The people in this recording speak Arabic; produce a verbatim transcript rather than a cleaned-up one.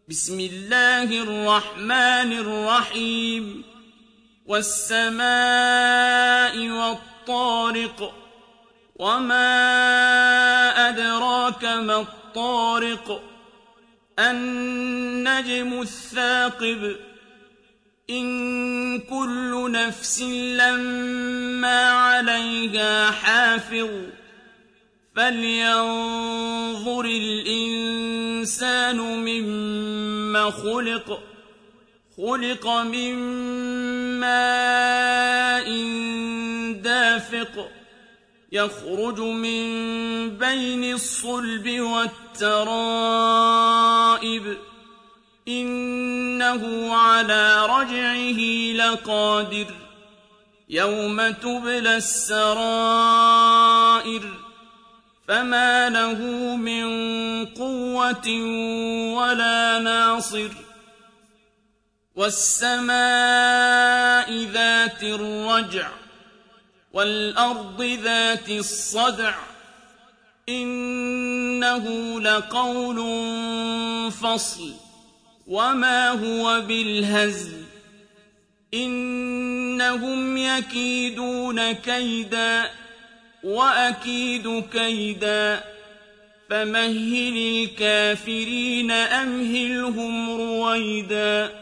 بسم الله الرحمن الرحيم والسماء والطارق وما أدراك ما الطارق النجم الثاقب إن كل نفس لما عليها حافظ فلينظر الإنسان مما خلق خلق من ماء دافق يخرج من بين الصلب والترائب إنه على رجعه لقادر يوم تبلى السرائر فما له من قوة ولا ناصر والسماء ذات الرجع والأرض ذات الصدع إنه لقول فصل وما هو بالهزل إنهم يكيدون كيدا وأكيد كيدا فمهل الكافرين أمهلهم رويدا